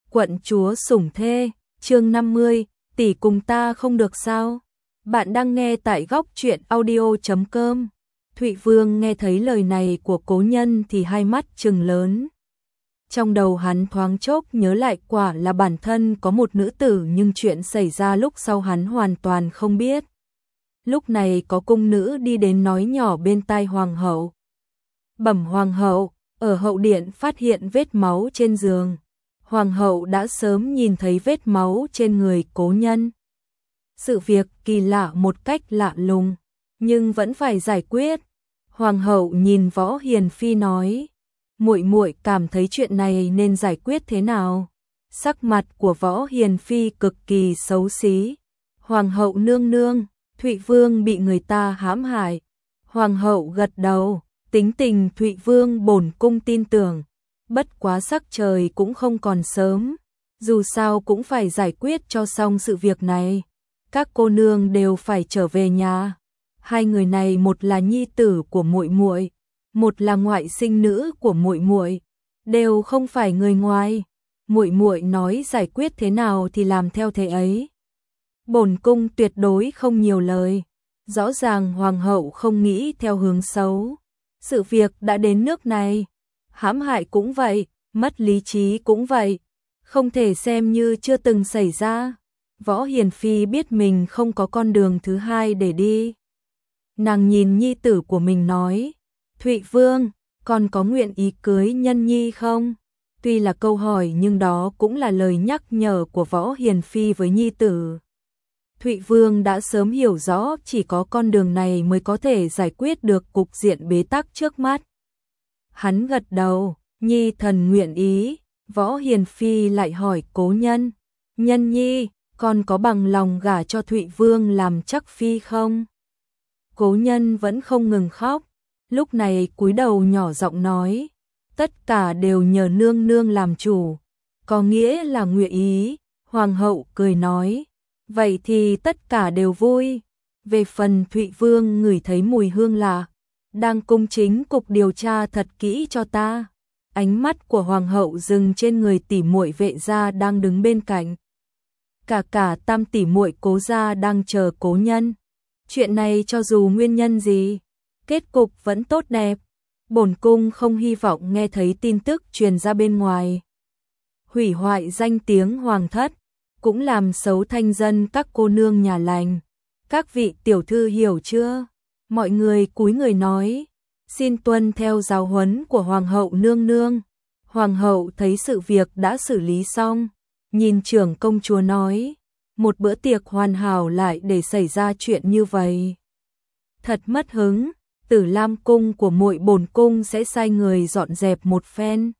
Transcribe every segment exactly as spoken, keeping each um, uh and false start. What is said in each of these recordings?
Quận chúa sủng thê, chương năm mươi, tỷ cùng ta không được sao? Bạn đang nghe tại góc truyện audio chấm com. Thụy Vương nghe thấy lời này của cố nhân thì hai mắt trừng lớn. Trong đầu hắn thoáng chốc nhớ lại quả là bản thân có một nữ tử, nhưng chuyện xảy ra lúc sau hắn hoàn toàn không biết. Lúc này có cung nữ đi đến nói nhỏ bên tai hoàng hậu. Bẩm hoàng hậu, ở hậu điện phát hiện vết máu trên giường. Hoàng hậu đã sớm nhìn thấy vết máu trên người cố nhân. Sự việc kỳ lạ một cách lạ lùng, nhưng vẫn phải giải quyết. Hoàng hậu nhìn Võ Hiền Phi nói, muội muội cảm thấy chuyện này nên giải quyết thế nào? Sắc mặt của Võ Hiền Phi cực kỳ xấu xí. Hoàng hậu nương nương, Thụy Vương bị người ta hãm hại. Hoàng hậu gật đầu, tính tình Thụy Vương bổn cung tin tưởng. Bất quá sắc trời cũng không còn sớm, dù sao cũng phải giải quyết cho xong sự việc này. Các cô nương đều phải trở về nhà. Hai người này một là nhi tử của muội muội, một là ngoại sinh nữ của muội muội, đều không phải người ngoài. Muội muội nói giải quyết thế nào thì làm theo thế ấy. Bổn cung tuyệt đối không nhiều lời. Rõ ràng hoàng hậu không nghĩ theo hướng xấu. Sự việc đã đến nước này, hãm hại cũng vậy, mất lý trí cũng vậy, không thể xem như chưa từng xảy ra. Võ Hiền Phi biết mình không có con đường thứ hai để đi. Nàng nhìn nhi tử của mình nói, Thụy Vương, con có nguyện ý cưới Nhân Nhi không? Tuy là câu hỏi nhưng đó cũng là lời nhắc nhở của Võ Hiền Phi với nhi tử. Thụy Vương đã sớm hiểu rõ chỉ có con đường này mới có thể giải quyết được cục diện bế tắc trước mắt. Hắn gật đầu, nhi thần nguyện ý. Võ Hiền Phi lại hỏi cố nhân, Nhân Nhi, con có bằng lòng gả cho Thụy Vương làm chắc phi không? Cố nhân vẫn không ngừng khóc, lúc này cúi đầu nhỏ giọng nói, tất cả đều nhờ nương nương làm chủ, có nghĩa là nguyện ý. Hoàng hậu cười nói, vậy thì tất cả đều vui. Về phần Thụy Vương ngửi thấy mùi hương lạ, đang cung chính cục điều tra thật kỹ cho ta. Ánh mắt của hoàng hậu dừng trên người tỷ muội Vệ gia đang đứng bên cạnh. Cả cả tam tỷ muội Cố gia đang chờ cố nhân. Chuyện này cho dù nguyên nhân gì, kết cục vẫn tốt đẹp. Bổn cung không hy vọng nghe thấy tin tức truyền ra bên ngoài, hủy hoại danh tiếng hoàng thất, cũng làm xấu thanh danh các cô nương nhà lành. Các vị tiểu thư hiểu chưa? Mọi người cúi người nói, xin tuân theo giáo huấn của hoàng hậu nương nương. Hoàng hậu thấy sự việc đã xử lý xong, nhìn trưởng công chúa nói, một bữa tiệc hoàn hảo lại để xảy ra chuyện như vậy, thật mất hứng. Tử Lam cung của muội bổn cung sẽ sai người dọn dẹp một phen.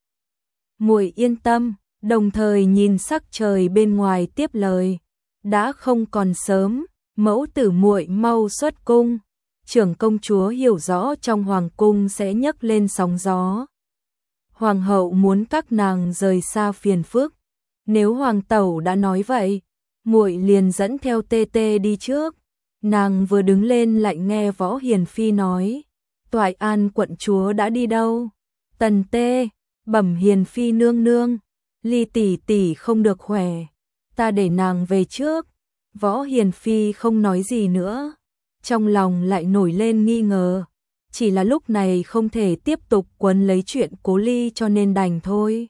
Muội yên tâm. Đồng thời nhìn sắc trời bên ngoài tiếp lời, đã không còn sớm, mẫu tử muội mau xuất cung. Trưởng công chúa hiểu rõ trong hoàng cung sẽ nhấc lên sóng gió. Hoàng hậu muốn các nàng rời xa phiền phức. Nếu hoàng tẩu đã nói vậy, muội liền dẫn theo tê tê đi trước. Nàng vừa đứng lên lại nghe Võ Hiền Phi nói, Toại An quận chúa đã đi đâu? Tần tê, bẩm Hiền Phi nương nương, Ly tỷ tỷ không được khỏe, ta để nàng về trước. Võ Hiền Phi không nói gì nữa, trong lòng lại nổi lên nghi ngờ, chỉ là lúc này không thể tiếp tục quấn lấy chuyện Cố Ly cho nên đành thôi.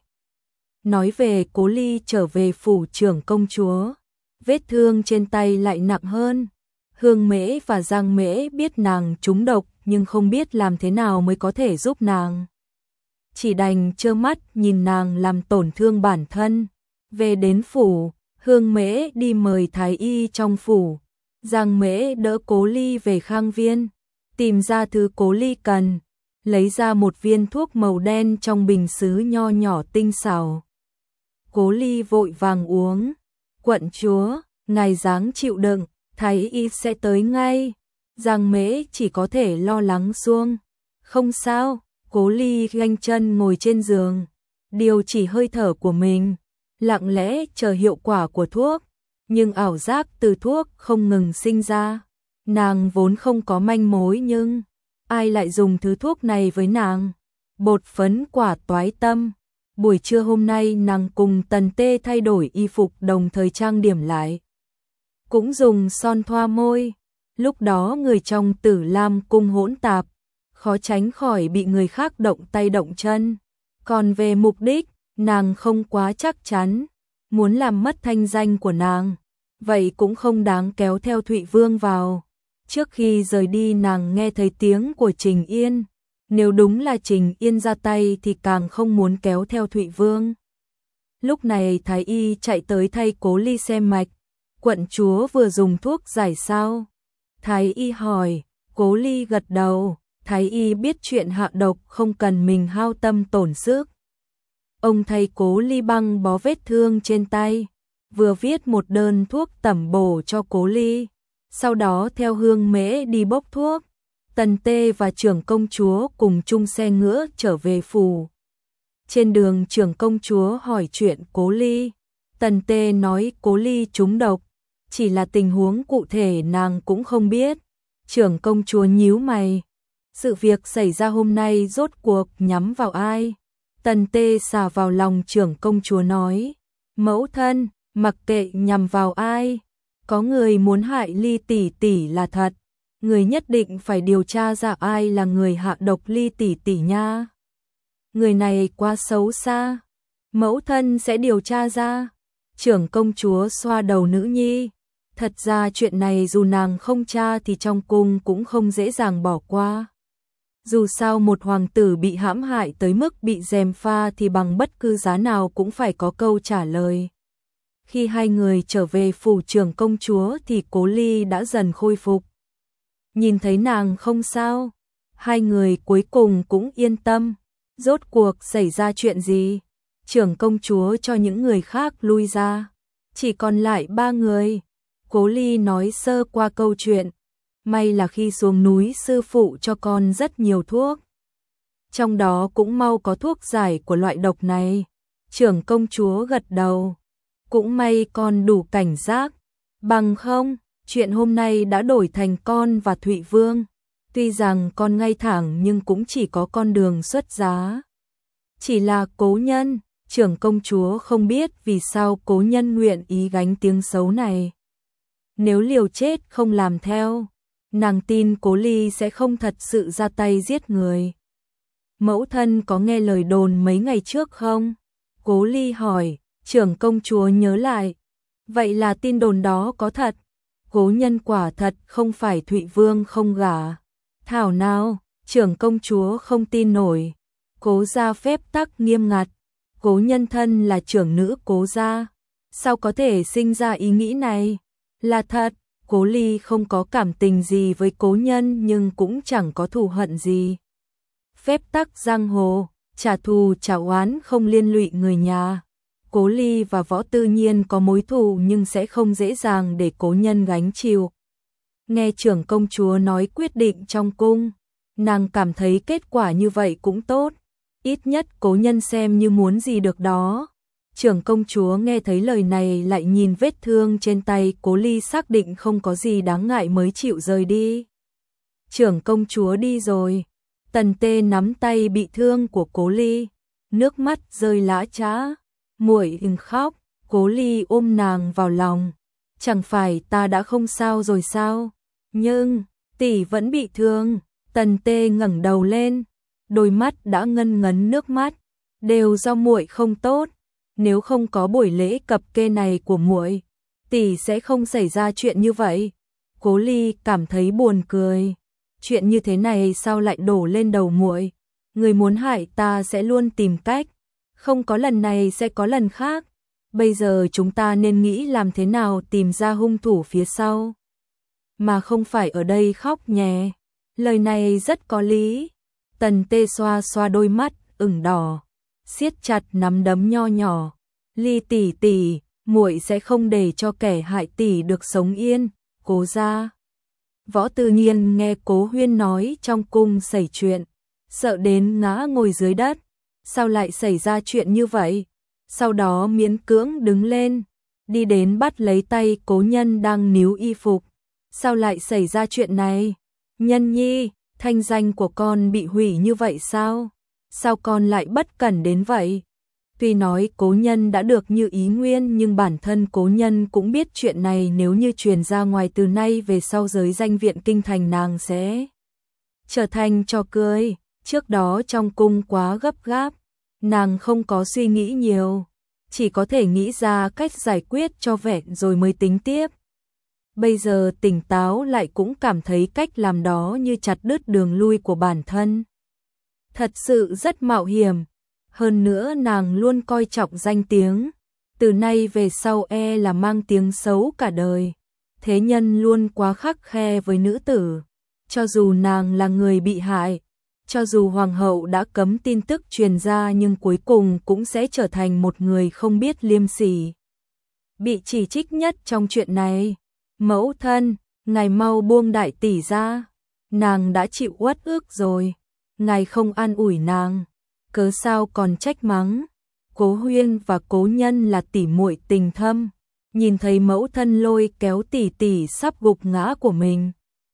Nói về Cố Ly trở về phủ trưởng công chúa, vết thương trên tay lại nặng hơn. Hương Mễ và Giang Mễ biết nàng trúng độc nhưng không biết làm thế nào mới có thể giúp nàng, chỉ đành trơ mắt nhìn nàng làm tổn thương bản thân. Về đến phủ, Hương Mễ đi mời thái y trong phủ. Giang Mễ đỡ Cố Ly về Khang Viên, tìm ra thứ Cố Ly cần, lấy ra một viên thuốc màu đen trong bình sứ nho nhỏ tinh xảo. Cố Ly vội vàng uống. Quận chúa, ngài dáng chịu đựng, thái y sẽ tới ngay. Giang Mễ chỉ có thể lo lắng xuông. Không sao. Cố Ly ganh chân ngồi trên giường, điều chỉ hơi thở của mình, lặng lẽ chờ hiệu quả của thuốc, nhưng ảo giác từ thuốc không ngừng sinh ra. Nàng vốn không có manh mối nhưng ai lại dùng thứ thuốc này với nàng? Bột phấn quả toái tâm, Buổi trưa hôm nay nàng cùng Tần Tê thay đổi y phục đồng thời trang điểm lại. Cũng dùng son thoa môi. Lúc đó người trong Tử Lam cung hỗn tạp, khó tránh khỏi bị người khác động tay động chân. Còn về mục đích, nàng không quá chắc chắn, muốn làm mất thanh danh của nàng, vậy cũng không đáng kéo theo Thụy Vương vào. Trước khi rời đi nàng nghe thấy tiếng của Trình Yên, nếu đúng là Trình Yên ra tay thì càng không muốn kéo theo Thụy Vương. Lúc này Thái Y chạy tới thay Cố Ly xem mạch, quận chúa vừa dùng thuốc giải sao? Thái Y hỏi, Cố Ly gật đầu, Thái Y biết chuyện hạ độc không cần mình hao tâm tổn sức. Ông thay Cố Ly băng bó vết thương trên tay, vừa viết một đơn thuốc tẩm bổ cho Cố Ly, sau đó theo Hương Mễ đi bốc thuốc. Tần Tê và trưởng công chúa cùng chung xe ngựa trở về phủ. Trên đường trưởng công chúa hỏi chuyện Cố Ly, Tần Tê nói Cố Ly trúng độc, chỉ là tình huống cụ thể nàng cũng không biết. Trưởng công chúa nhíu mày, sự việc xảy ra hôm nay rốt cuộc nhắm vào ai? Tần Tê xả vào lòng trưởng công chúa nói, mẫu thân, mặc kệ nhằm vào ai, có người muốn hại Ly tỷ tỷ là thật, người nhất định phải điều tra ra ai là người hạ độc Ly tỷ tỷ nha. Người này quá xấu xa, mẫu thân sẽ điều tra ra. Trưởng công chúa xoa đầu nữ nhi, thật ra chuyện này dù nàng không tra thì trong cung cũng không dễ dàng bỏ qua. Dù sao một hoàng tử bị hãm hại tới mức bị gièm pha thì bằng bất cứ giá nào cũng phải có câu trả lời. Khi hai người trở về phủ trưởng công chúa thì Cố Ly đã dần khôi phục. Nhìn thấy nàng không sao, hai người cuối cùng cũng yên tâm. Rốt cuộc xảy ra chuyện gì? Trưởng công chúa cho những người khác lui ra, chỉ còn lại ba người. Cố Ly nói sơ qua câu chuyện. May là khi xuống núi sư phụ cho con rất nhiều thuốc, trong đó cũng mau có thuốc giải của loại độc này. Trưởng công chúa gật đầu, cũng may con đủ cảnh giác, bằng không, chuyện hôm nay đã đổi thành con và Thụy Vương. Tuy rằng con ngay thẳng nhưng cũng chỉ có con đường xuất giá. Chỉ là cố nhân, trưởng công chúa không biết vì sao cố nhân nguyện ý gánh tiếng xấu này. Nếu liều chết không làm theo, nàng tin Cố Ly sẽ không thật sự ra tay giết người. Mẫu thân có nghe lời đồn mấy ngày trước không? Cố Ly hỏi, trưởng công chúa nhớ lại. Vậy là tin đồn đó có thật? Cố nhân quả thật không phải Thụy Vương không gả. Thảo nào, trưởng công chúa không tin nổi. Cố gia phép tắc nghiêm ngặt. Cố nhân thân là trưởng nữ Cố gia, sao có thể sinh ra ý nghĩ này? Là thật. Cố Ly không có cảm tình gì với cố nhân nhưng cũng chẳng có thù hận gì. Phép tắc giang hồ, trả thù trả oán không liên lụy người nhà. Cố Ly và Võ Tư Nhiên có mối thù nhưng sẽ không dễ dàng để cố nhân gánh chịu. Nghe trưởng công chúa nói quyết định trong cung, nàng cảm thấy kết quả như vậy cũng tốt. Ít nhất cố nhân xem như muốn gì được đó. Trưởng công chúa nghe thấy lời này lại nhìn vết thương trên tay Cố Ly xác định không có gì đáng ngại mới chịu rời đi. Trưởng công chúa đi rồi, Tần Tê nắm tay bị thương của Cố Ly, nước mắt rơi lã chã, muội đừng khóc. Cố Ly ôm nàng vào lòng, chẳng phải ta đã không sao rồi sao? Nhưng tỷ vẫn bị thương. Tần Tê ngẩng đầu lên, đôi mắt đã ngân ngấn nước mắt, đều do muội không tốt. Nếu không có buổi lễ cập kê này của muội, tỷ sẽ không xảy ra chuyện như vậy. Cố Ly cảm thấy buồn cười. Chuyện như thế này sao lại đổ lên đầu muội? Người muốn hại ta sẽ luôn tìm cách, không có lần này sẽ có lần khác. Bây giờ chúng ta nên nghĩ làm thế nào tìm ra hung thủ phía sau, mà không phải ở đây khóc nhè. Lời này rất có lý. Tần Tê xoa xoa đôi mắt ửng đỏ, siết chặt nắm đấm nho nhỏ. Ly tỷ tỷ, muội sẽ không để cho kẻ hại tỷ được sống yên. Cố gia. Võ Tư Nhiên nghe Cố Huyên nói trong cung xảy chuyện, sợ đến ngã ngồi dưới đất. Sao lại xảy ra chuyện như vậy? Sau đó miễn cưỡng đứng lên, đi đến bắt lấy tay cố nhân đang níu y phục. Sao lại xảy ra chuyện này? Nhân nhi, thanh danh của con bị hủy như vậy sao? Sao con lại bất cẩn đến vậy? Tuy nói cố nhân đã được như ý nguyên nhưng bản thân cố nhân cũng biết chuyện này nếu như truyền ra ngoài từ nay về sau giới danh viện kinh thành nàng sẽ trở thành trò cười. Trước đó trong cung quá gấp gáp, nàng không có suy nghĩ nhiều, chỉ có thể nghĩ ra cách giải quyết cho vẹn rồi mới tính tiếp. Bây giờ tỉnh táo lại cũng cảm thấy cách làm đó như chặt đứt đường lui của bản thân. Thật sự rất mạo hiểm, hơn nữa nàng luôn coi trọng danh tiếng, từ nay về sau e là mang tiếng xấu cả đời. Thế nhân luôn quá khắt khe với nữ tử, cho dù nàng là người bị hại, cho dù hoàng hậu đã cấm tin tức truyền ra nhưng cuối cùng cũng sẽ trở thành một người không biết liêm sỉ. Bị chỉ trích nhất trong chuyện này, mẫu thân, ngài mau buông đại tỷ ra, nàng đã chịu uất ức rồi, ngài không an ủi nàng, cớ sao còn trách mắng. Cố Huyên và Cố Nhân là tỷ muội tình thâm, nhìn thấy mẫu thân lôi kéo tỷ tỷ sắp gục ngã của mình,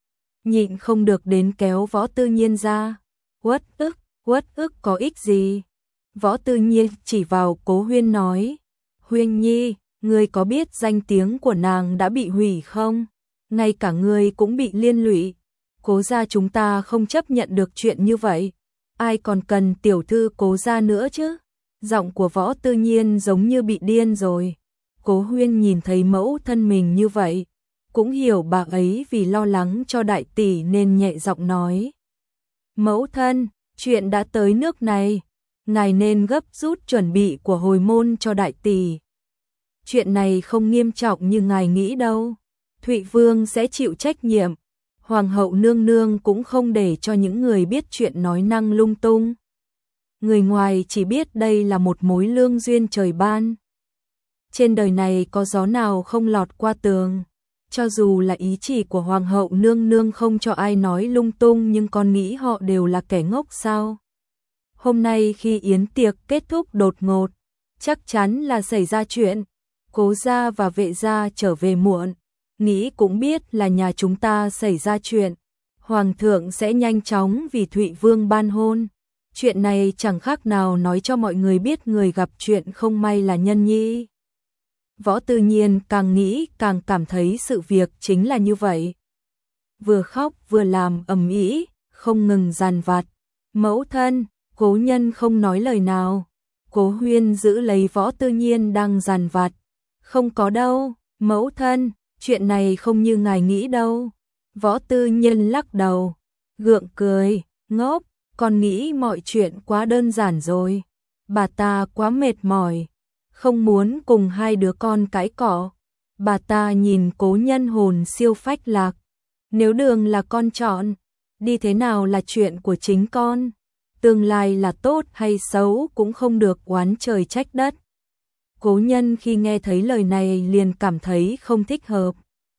nhịn không được đến kéo Võ Tư Nhiên ra. Uất ức, uất ức có ích gì? Võ Tư Nhiên chỉ vào Cố Huyên nói, Huyên Nhi, ngươi có biết danh tiếng của nàng đã bị hủy không? Ngay cả ngươi cũng bị liên lụy. Cố gia chúng ta không chấp nhận được chuyện như vậy. Ai còn cần tiểu thư Cố gia nữa chứ? Giọng của Võ Tư Nhiên giống như bị điên rồi. Cố Huyên nhìn thấy mẫu thân mình như vậy, cũng hiểu bà ấy vì lo lắng cho đại tỷ nên nhẹ giọng nói. Mẫu thân, chuyện đã tới nước này, ngài nên gấp rút chuẩn bị của hồi môn cho đại tỷ. Chuyện này không nghiêm trọng như ngài nghĩ đâu. Thụy Vương sẽ chịu trách nhiệm. Hoàng hậu nương nương cũng không để cho những người biết chuyện nói năng lung tung. Người ngoài chỉ biết đây là một mối lương duyên trời ban. Trên đời này có gió nào không lọt qua tường. Cho dù là ý chỉ của hoàng hậu nương nương không cho ai nói lung tung nhưng con nghĩ họ đều là kẻ ngốc sao. Hôm nay khi yến tiệc kết thúc đột ngột, chắc chắn là xảy ra chuyện. Cố gia và vệ gia trở về muộn, nghĩ cũng biết là nhà chúng ta xảy ra chuyện. Hoàng thượng sẽ nhanh chóng vì Thụy Vương ban hôn. Chuyện này chẳng khác nào nói cho mọi người biết người gặp chuyện không may là Nhân Nhi. Võ Tư Nhiên càng nghĩ càng cảm thấy sự việc chính là như vậy. Vừa khóc vừa làm ầm ĩ, không ngừng dằn vặt. Mẫu thân, Cố Nhân không nói lời nào. Cố Huyên giữ lấy Võ Tư Nhiên đang dằn vặt. Không có đâu, mẫu thân, chuyện này không như ngài nghĩ đâu. Võ Tư Nhiên lắc đầu, gượng cười, ngốc, con nghĩ mọi chuyện quá đơn giản rồi. Bà ta quá mệt mỏi, không muốn cùng hai đứa con cãi cọ. Bà ta nhìn Cố Nhân hồn siêu phách lạc. Nếu đường là con chọn, đi thế nào là chuyện của chính con. Tương lai là tốt hay xấu cũng không được oán trời trách đất. Cố Nhân khi nghe thấy lời này liền cảm thấy không thích hợp.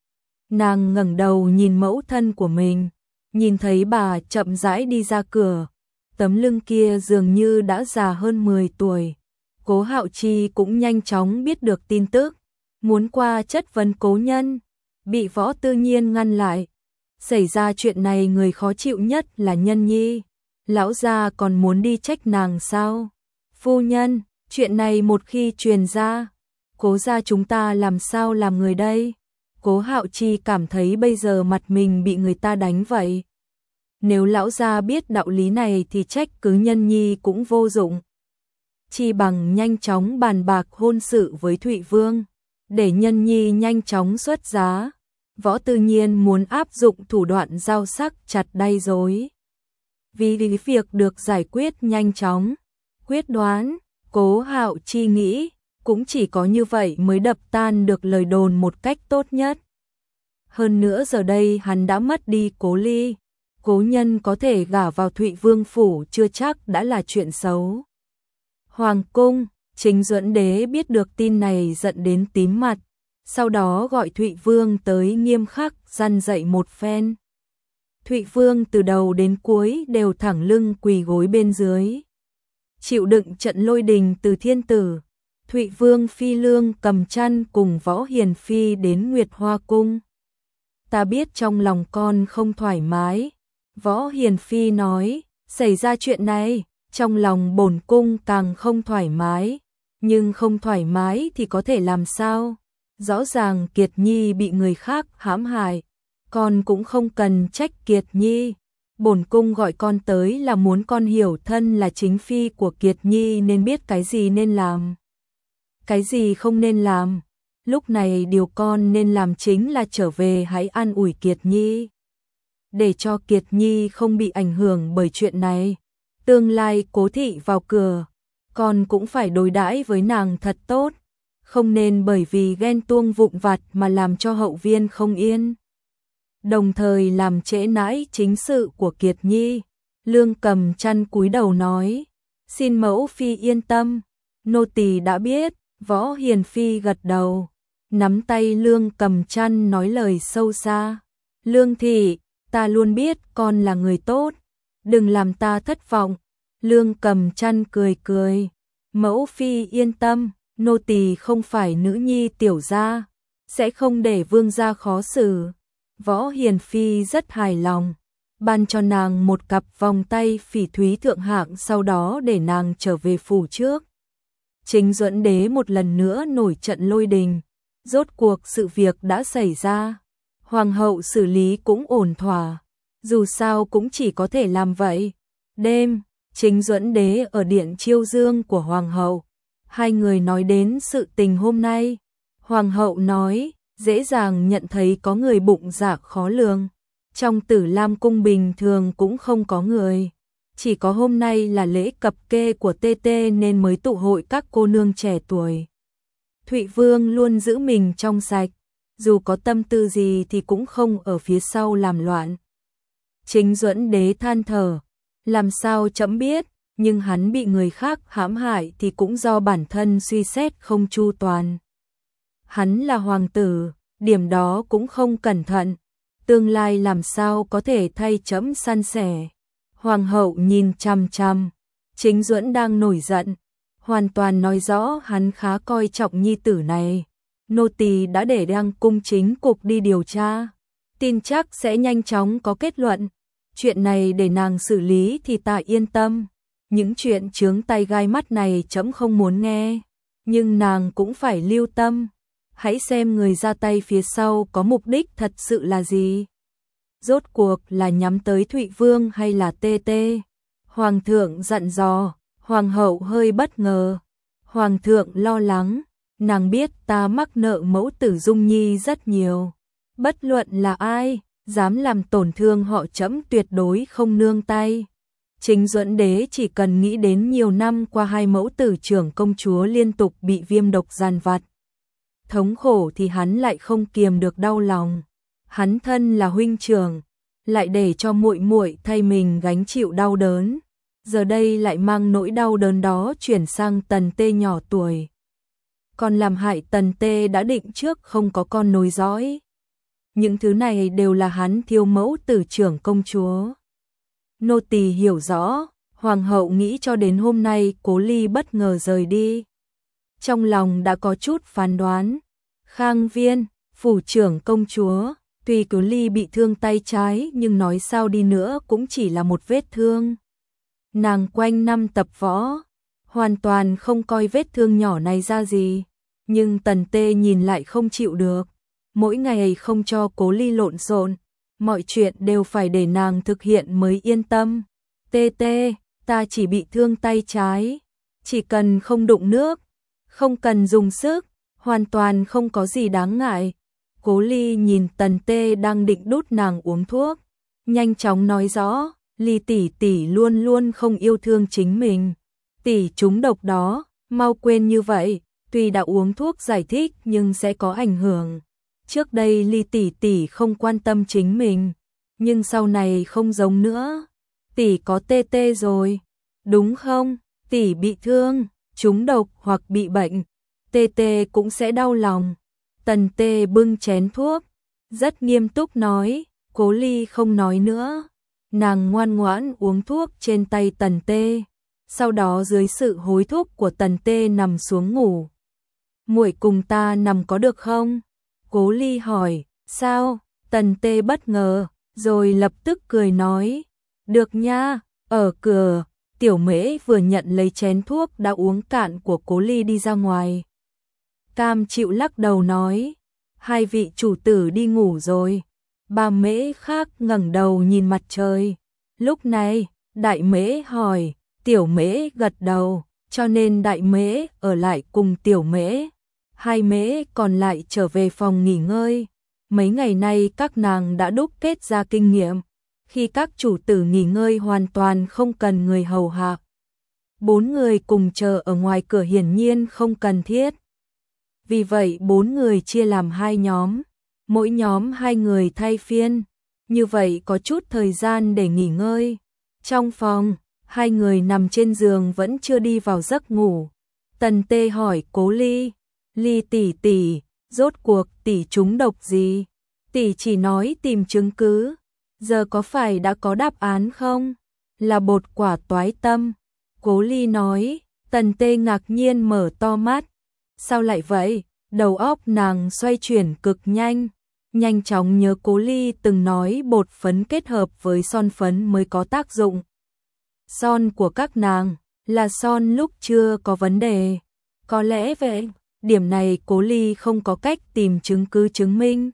Nàng ngẩng đầu nhìn mẫu thân của mình, nhìn thấy bà chậm rãi đi ra cửa. Tấm lưng kia dường như đã già hơn mười tuổi. Cố Hạo Chi cũng nhanh chóng biết được tin tức, muốn qua chất vấn Cố Nhân, bị Võ Tư Nhiên ngăn lại. Xảy ra chuyện này người khó chịu nhất là Nhân Nhi, lão gia còn muốn đi trách nàng sao? Phu nhân, chuyện này một khi truyền ra, Cố gia chúng ta làm sao làm người đây? Cố Hạo Chi cảm thấy bây giờ mặt mình bị người ta đánh vậy. Nếu lão gia biết đạo lý này thì trách cứ Nhân Nhi cũng vô dụng. Chi bằng nhanh chóng bàn bạc hôn sự với Thụy Vương, để Nhân Nhi nhanh chóng xuất giá. Võ Tư Nhiên muốn áp dụng thủ đoạn dao sắc chặt đay rối. Vì vì việc được giải quyết nhanh chóng, quyết đoán, Cố Hạo Chi nghĩ, cũng chỉ có như vậy mới đập tan được lời đồn một cách tốt nhất. Hơn nữa giờ đây hắn đã mất đi Cố Ly, Cố Nhân có thể gả vào Thụy Vương phủ chưa chắc đã là chuyện xấu. Hoàng cung, Chính Duẫn Đế biết được tin này giận đến tím mặt, sau đó gọi Thụy Vương tới nghiêm khắc răn dạy một phen. Thụy Vương từ đầu đến cuối đều thẳng lưng quỳ gối bên dưới, chịu đựng trận lôi đình từ thiên tử. Thụy Vương phi lương cầm chăn cùng Võ Hiền phi đến Nguyệt Hoa cung. Ta biết trong lòng con không thoải mái. Võ Hiền phi nói, xảy ra chuyện này, trong lòng bổn cung càng không thoải mái. nhưng không thoải mái thì có thể làm sao? Rõ ràng Kiệt Nhi bị người khác hãm hại, con cũng không cần trách Kiệt Nhi. Bổn cung gọi con tới là muốn con hiểu thân là chính phi của Kiệt Nhi nên biết cái gì nên làm, cái gì không nên làm. Lúc này điều con nên làm chính là trở về hãy an ủi Kiệt Nhi, để cho Kiệt Nhi không bị ảnh hưởng bởi chuyện này. Tương lai Cố thị vào cửa, con cũng phải đối đãi với nàng thật tốt, không nên bởi vì ghen tuông vụn vặt mà làm cho hậu viên không yên, đồng thời làm trễ nãi chính sự của Kiệt Nhi. Lương Cầm Trăn cúi đầu nói, xin mẫu phi yên tâm, nô tỳ đã biết. Võ Hiền Phi gật đầu, nắm tay Lương Cầm Trăn nói lời sâu xa, Lương thị, ta luôn biết con là người tốt, đừng làm ta thất vọng. Lương Cầm Trăn cười cười, mẫu phi yên tâm, nô tỳ không phải nữ nhi tiểu gia, sẽ không để vương gia khó xử. Võ Hiền Phi rất hài lòng, ban cho nàng một cặp vòng tay phỉ thúy thượng hạng, sau đó để nàng trở về phủ trước. Chính Duẫn Đế một lần nữa nổi trận lôi đình, rốt cuộc sự việc đã xảy ra, hoàng hậu xử lý cũng ổn thỏa, dù sao cũng chỉ có thể làm vậy. Đêm, Chính Duẫn Đế ở điện chiêu dương của hoàng hậu, hai người nói đến sự tình hôm nay. Hoàng hậu nói, dễ dàng nhận thấy có người bụng dạ khó lường, trong Tử Lam cung bình thường cũng không có người, chỉ có hôm nay là lễ cập kê của tê tê nên mới tụ hội các cô nương trẻ tuổi. Thụy Vương luôn giữ mình trong sạch, dù có tâm tư gì thì cũng không ở phía sau làm loạn. Chính Duẫn Đế than thở, làm sao trẫm biết, nhưng hắn bị người khác hãm hại thì cũng do bản thân suy xét không chu toàn. Hắn là hoàng tử, điểm đó cũng không cẩn thận, tương lai làm sao có thể thay trẫm san sẻ. Hoàng hậu nhìn chằm chằm, Chính Duẫn đang nổi giận, hoàn toàn nói rõ hắn khá coi trọng nhi tử này. Nô tỳ đã để Đăng cung chính cục đi điều tra, tin chắc sẽ nhanh chóng có kết luận. Chuyện này để nàng xử lý thì ta yên tâm. Những chuyện chướng tay gai mắt này trẫm không muốn nghe, nhưng nàng cũng phải lưu tâm. Hãy xem người ra tay phía sau có mục đích thật sự là gì. Rốt cuộc là nhắm tới Thụy Vương hay là tê tê? Hoàng thượng dặn dò, hoàng hậu hơi bất ngờ. Hoàng thượng lo lắng, nàng biết ta mắc nợ mẫu tử Dung Nhi rất nhiều. Bất luận là ai, dám làm tổn thương họ trẫm tuyệt đối không nương tay. Chính Duẫn Đế chỉ cần nghĩ đến nhiều năm qua hai mẫu tử trưởng công chúa liên tục bị viêm độc giàn vặt, thống khổ thì hắn lại không kiềm được đau lòng. Hắn thân là huynh trưởng, lại để cho muội muội thay mình gánh chịu đau đớn, giờ đây lại mang nỗi đau đớn đó chuyển sang Tần Tê nhỏ tuổi. Còn làm hại Tần Tê đã định trước không có con nối dõi. Những thứ này đều là hắn thiêu mẫu tử trưởng công chúa. Nô tỳ hiểu rõ, hoàng hậu nghĩ cho đến hôm nay Cố Ly bất ngờ rời đi, trong lòng đã có chút phán đoán. Khang Viên, phủ trưởng công chúa, tuy Cố Ly bị thương tay trái nhưng nói sao đi nữa cũng chỉ là một vết thương. Nàng quanh năm tập võ, hoàn toàn không coi vết thương nhỏ này ra gì, nhưng Tần Tê nhìn lại không chịu được, mỗi ngày không cho Cố Ly lộn xộn, mọi chuyện đều phải để nàng thực hiện mới yên tâm. Tê tê, ta chỉ bị thương tay trái, chỉ cần không đụng nước, không cần dùng sức, hoàn toàn không có gì đáng ngại. Cố Ly nhìn Tần Tê đang định đút nàng uống thuốc, nhanh chóng nói rõ, Ly tỷ tỷ luôn luôn không yêu thương chính mình, tỷ trúng độc đó, mau quên như vậy, tuy đã uống thuốc giải thích nhưng sẽ có ảnh hưởng. Trước đây Ly tỷ tỷ không quan tâm chính mình, nhưng sau này không giống nữa. Tỷ có tê tê rồi, đúng không? Tỷ bị thương, trúng độc hoặc bị bệnh, tê tê cũng sẽ đau lòng. Tần Tê bưng chén thuốc, rất nghiêm túc nói. Cố Ly không nói nữa, nàng ngoan ngoãn uống thuốc trên tay Tần Tê, sau đó dưới sự hối thúc của Tần Tê nằm xuống ngủ. Muội cùng ta nằm có được không? Cố Ly hỏi. Sao? Tần Tê bất ngờ, rồi lập tức cười nói, được nha. Ở cửa, Tiểu Mễ vừa nhận lấy chén thuốc đã uống cạn của Cố Ly đi ra ngoài. Cam chịu lắc đầu nói, hai vị chủ tử đi ngủ rồi. Bà Mễ khác ngẩng đầu nhìn mặt trời. Lúc này, Đại Mễ hỏi, Tiểu Mễ gật đầu, cho nên Đại Mễ ở lại cùng Tiểu Mễ. Hai Mễ còn lại trở về phòng nghỉ ngơi. Mấy ngày nay các nàng đã đúc kết ra kinh nghiệm. Khi các chủ tử nghỉ ngơi hoàn toàn không cần người hầu hạ. Bốn người cùng chờ ở ngoài cửa hiển nhiên không cần thiết. Vì vậy bốn người chia làm hai nhóm. Mỗi nhóm hai người thay phiên. Như vậy có chút thời gian để nghỉ ngơi. Trong phòng, hai người nằm trên giường vẫn chưa đi vào giấc ngủ. Tần Tê hỏi Cố Ly, Ly tỷ tỷ, rốt cuộc tỷ trúng độc gì? Tỷ chỉ nói tìm chứng cứ, giờ có phải đã có đáp án không? Là bột quả toái tâm. Cố Ly nói. Tần Tê ngạc nhiên mở to mắt. Sao lại vậy? Đầu óc nàng xoay chuyển cực nhanh. Nhanh chóng nhớ Cố Ly từng nói bột phấn kết hợp với son phấn mới có tác dụng. Son của các nàng là son lúc chưa có vấn đề. Có lẽ vậy, điểm này Cố Ly không có cách tìm chứng cứ chứng minh.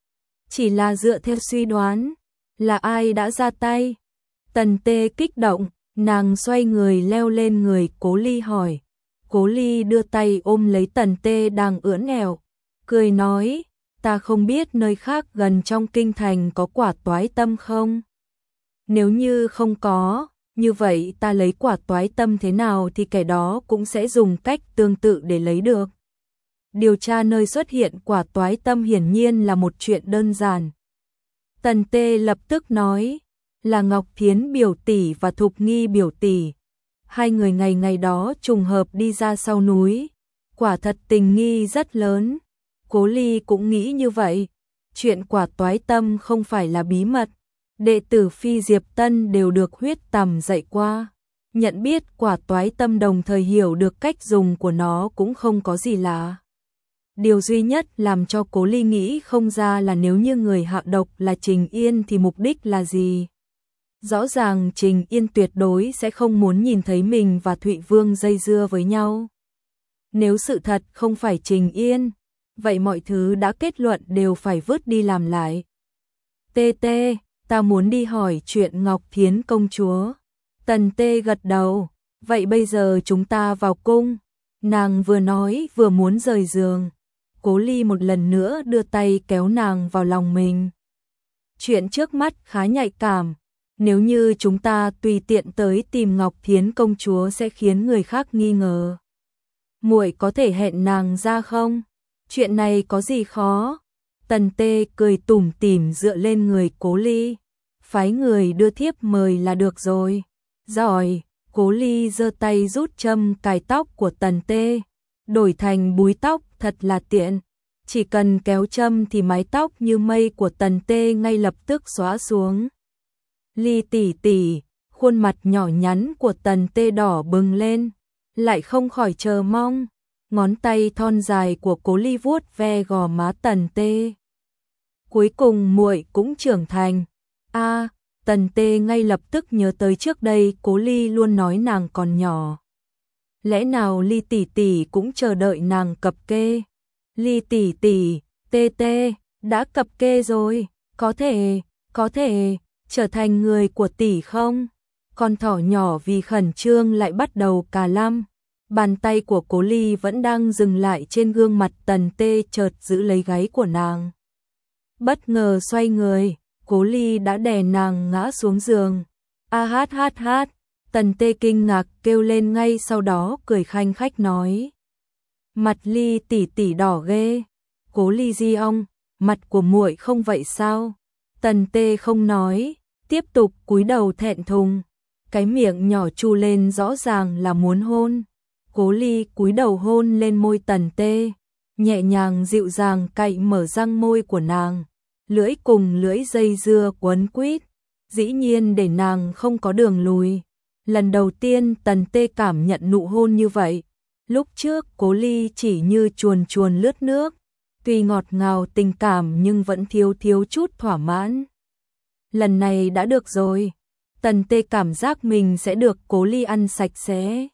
Chỉ là dựa theo suy đoán, là ai đã ra tay? Tần Tê kích động, nàng xoay người leo lên người Cố Ly hỏi. Cố Ly đưa tay ôm lấy Tần Tê đang ưỡn ẻo, cười nói, ta không biết nơi khác gần trong kinh thành có quả toái tâm không? Nếu như không có, như vậy ta lấy quả toái tâm thế nào thì kẻ đó cũng sẽ dùng cách tương tự để lấy được. Điều tra nơi xuất hiện quả toái tâm hiển nhiên là một chuyện đơn giản. Tần Tê lập tức nói, là Ngọc Thiến biểu tỷ và Thục Nghi biểu tỷ. Hai người ngày ngày đó trùng hợp đi ra sau núi. Quả thật tình nghi rất lớn. Cố Ly cũng nghĩ như vậy. Chuyện quả toái tâm không phải là bí mật. Đệ tử Phi Diệp Tân đều được huyết tầm dạy qua. Nhận biết quả toái tâm đồng thời hiểu được cách dùng của nó cũng không có gì lạ. Điều duy nhất làm cho Cố Ly nghĩ không ra là nếu như người hạ độc là Trình Yên thì mục đích là gì? Rõ ràng Trình Yên tuyệt đối sẽ không muốn nhìn thấy mình và Thụy Vương dây dưa với nhau. Nếu sự thật không phải Trình Yên, vậy mọi thứ đã kết luận đều phải vứt đi làm lại. Tê Tê, ta muốn đi hỏi chuyện Ngọc Thiến công chúa. Tần Tê gật đầu, vậy bây giờ chúng ta vào cung. Nàng vừa nói vừa muốn rời giường. Cố Ly một lần nữa đưa tay kéo nàng vào lòng mình. Chuyện trước mắt khá nhạy cảm. Nếu như chúng ta tùy tiện tới tìm Ngọc Thiến công chúa sẽ khiến người khác nghi ngờ. Muội có thể hẹn nàng ra không? Chuyện này có gì khó? Tần Tê cười tủm tỉm dựa lên người Cố Ly. Phái người đưa thiếp mời là được rồi. Giỏi, Cố Ly giơ tay rút châm cài tóc của Tần Tê. Đổi thành búi tóc thật là tiện. Chỉ cần kéo châm thì mái tóc như mây của Tần Tê ngay lập tức xóa xuống. Ly tỷ tỷ, khuôn mặt nhỏ nhắn của Tần Tê đỏ bừng lên, lại không khỏi chờ mong. Ngón tay thon dài của Cố Ly vuốt ve gò má Tần Tê. Cuối cùng muội cũng trưởng thành. A, à, Tần Tê ngay lập tức nhớ tới trước đây Cố Ly luôn nói nàng còn nhỏ. Lẽ nào Ly tỷ tỷ cũng chờ đợi nàng cập kê? Ly tỷ tỷ, Tê Tê, đã cập kê rồi, có thể, có thể trở thành người của tỷ không? Con thỏ nhỏ vì khẩn trương lại bắt đầu cà lăm. Bàn tay của Cố Ly vẫn đang dừng lại trên gương mặt Tần Tê chợt giữ lấy gáy của nàng. Bất ngờ xoay người, Cố Ly đã đè nàng ngã xuống giường. A hát hát hát, Tần Tê kinh ngạc kêu lên ngay sau đó cười khanh khách nói. Mặt Ly tỷ tỷ đỏ ghê. Cố Ly di ong, mặt của muội không vậy sao? Tần Tê không nói, tiếp tục cúi đầu thẹn thùng. Cái miệng nhỏ chu lên rõ ràng là muốn hôn. Cố Ly cúi đầu hôn lên môi Tần Tê, nhẹ nhàng dịu dàng cạy mở răng môi của nàng. Lưỡi cùng lưỡi dây dưa quấn quýt, dĩ nhiên để nàng không có đường lùi. Lần đầu tiên Tần Tê cảm nhận nụ hôn như vậy. Lúc trước Cố Ly chỉ như chuồn chuồn lướt nước, tuy ngọt ngào tình cảm nhưng vẫn thiếu thiếu chút thỏa mãn. Lần này đã được rồi. Tần Tê cảm giác mình sẽ được Cố Ly ăn sạch sẽ.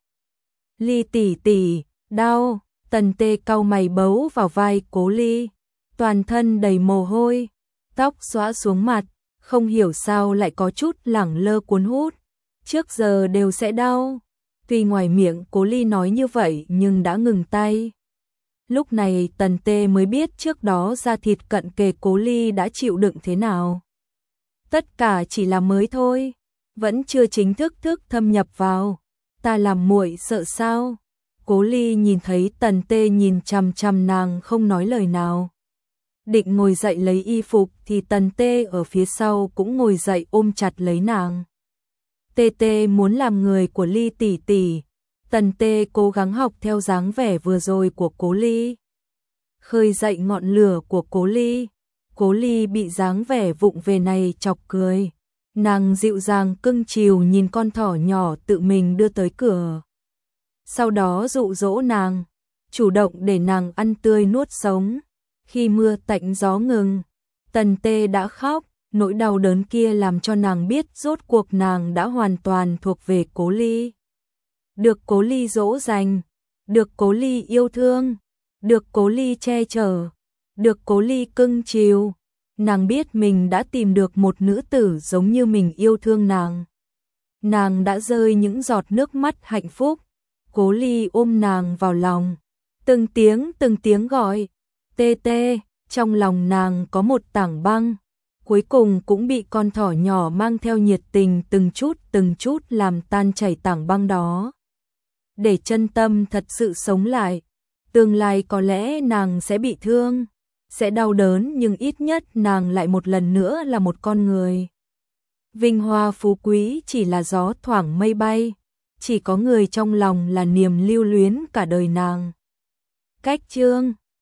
Ly tỷ tỷ, đau. Tần Tê cau mày bấu vào vai Cố Ly, toàn thân đầy mồ hôi, tóc xõa xuống mặt, không hiểu sao lại có chút lẳng lơ cuốn hút, trước giờ đều sẽ đau. Tuy ngoài miệng Cố Ly nói như vậy nhưng đã ngừng tay. Lúc này Tần Tê mới biết trước đó da thịt cận kề Cố Ly đã chịu đựng thế nào. Tất cả chỉ là mới thôi, vẫn chưa chính thức thức thâm nhập vào. Ta làm muội sợ sao? Cố Ly nhìn thấy Tần Tê nhìn chằm chằm nàng không nói lời nào. Định ngồi dậy lấy y phục thì Tần Tê ở phía sau cũng ngồi dậy ôm chặt lấy nàng. Tê Tê muốn làm người của Ly tỷ tỷ. Tần Tê cố gắng học theo dáng vẻ vừa rồi của Cố Ly, khơi dậy ngọn lửa của Cố Ly. Cố Ly bị dáng vẻ vụng về này chọc cười. Nàng dịu dàng cưng chiều nhìn con thỏ nhỏ tự mình đưa tới cửa. Sau đó dụ dỗ nàng, chủ động để nàng ăn tươi nuốt sống. Khi mưa tạnh gió ngừng, Tần Tê đã khóc, nỗi đau đớn kia làm cho nàng biết rốt cuộc nàng đã hoàn toàn thuộc về Cố Ly. Được Cố Ly dỗ dành, được Cố Ly yêu thương, được Cố Ly che chở, được Cố Ly cưng chiều. Nàng biết mình đã tìm được một nữ tử giống như mình yêu thương nàng. Nàng đã rơi những giọt nước mắt hạnh phúc. Cố Ly ôm nàng vào lòng, từng tiếng từng tiếng gọi, Tê Tê, trong lòng nàng có một tảng băng, cuối cùng cũng bị con thỏ nhỏ mang theo nhiệt tình từng chút từng chút làm tan chảy tảng băng đó. Để chân tâm thật sự sống lại, tương lai có lẽ nàng sẽ bị thương, sẽ đau đớn nhưng ít nhất nàng lại một lần nữa là một con người. Vinh hoa phú quý chỉ là gió thoảng mây bay, chỉ có người trong lòng là niềm lưu luyến cả đời nàng. Cách chương